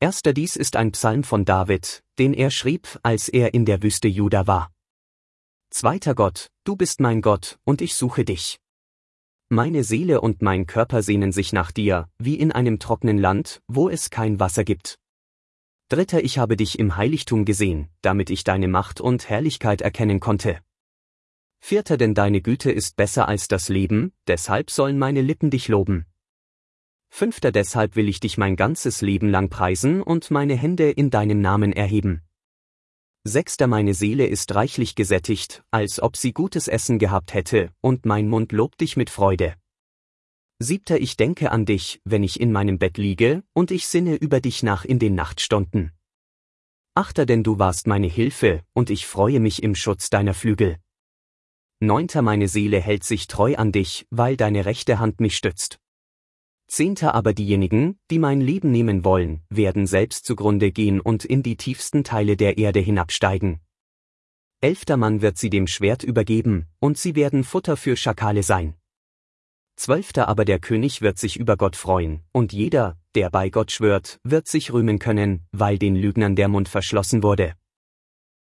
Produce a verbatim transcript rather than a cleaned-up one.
Erster Dies ist ein Psalm von David, den er schrieb, als er in der Wüste Juda war. Zweiter Gott, du bist mein Gott, und ich suche dich. Meine Seele und mein Körper sehnen sich nach dir, wie in einem trockenen Land, wo es kein Wasser gibt. Dritter, ich habe dich im Heiligtum gesehen, damit ich deine Macht und Herrlichkeit erkennen konnte. Vierter, denn deine Güte ist besser als das Leben, deshalb sollen meine Lippen dich loben. Fünfter, deshalb will ich dich mein ganzes Leben lang preisen und meine Hände in deinem Namen erheben. Sechster, meine Seele ist reichlich gesättigt, als ob sie gutes Essen gehabt hätte, und mein Mund lobt dich mit Freude. Siebter, ich denke an dich, wenn ich in meinem Bett liege, und ich sinne über dich nach in den Nachtstunden. Achter, denn du warst meine Hilfe, und ich freue mich im Schutz deiner Flügel. Neunter, meine Seele hält sich treu an dich, weil deine rechte Hand mich stützt. Zehnter, aber diejenigen, die mein Leben nehmen wollen, werden selbst zugrunde gehen und in die tiefsten Teile der Erde hinabsteigen. Elfter, man wird sie dem Schwert übergeben, und sie werden Futter für Schakale sein. Zwölfter, aber der König wird sich über Gott freuen, und jeder, der bei Gott schwört, wird sich rühmen können, weil den Lügnern der Mund verschlossen wurde.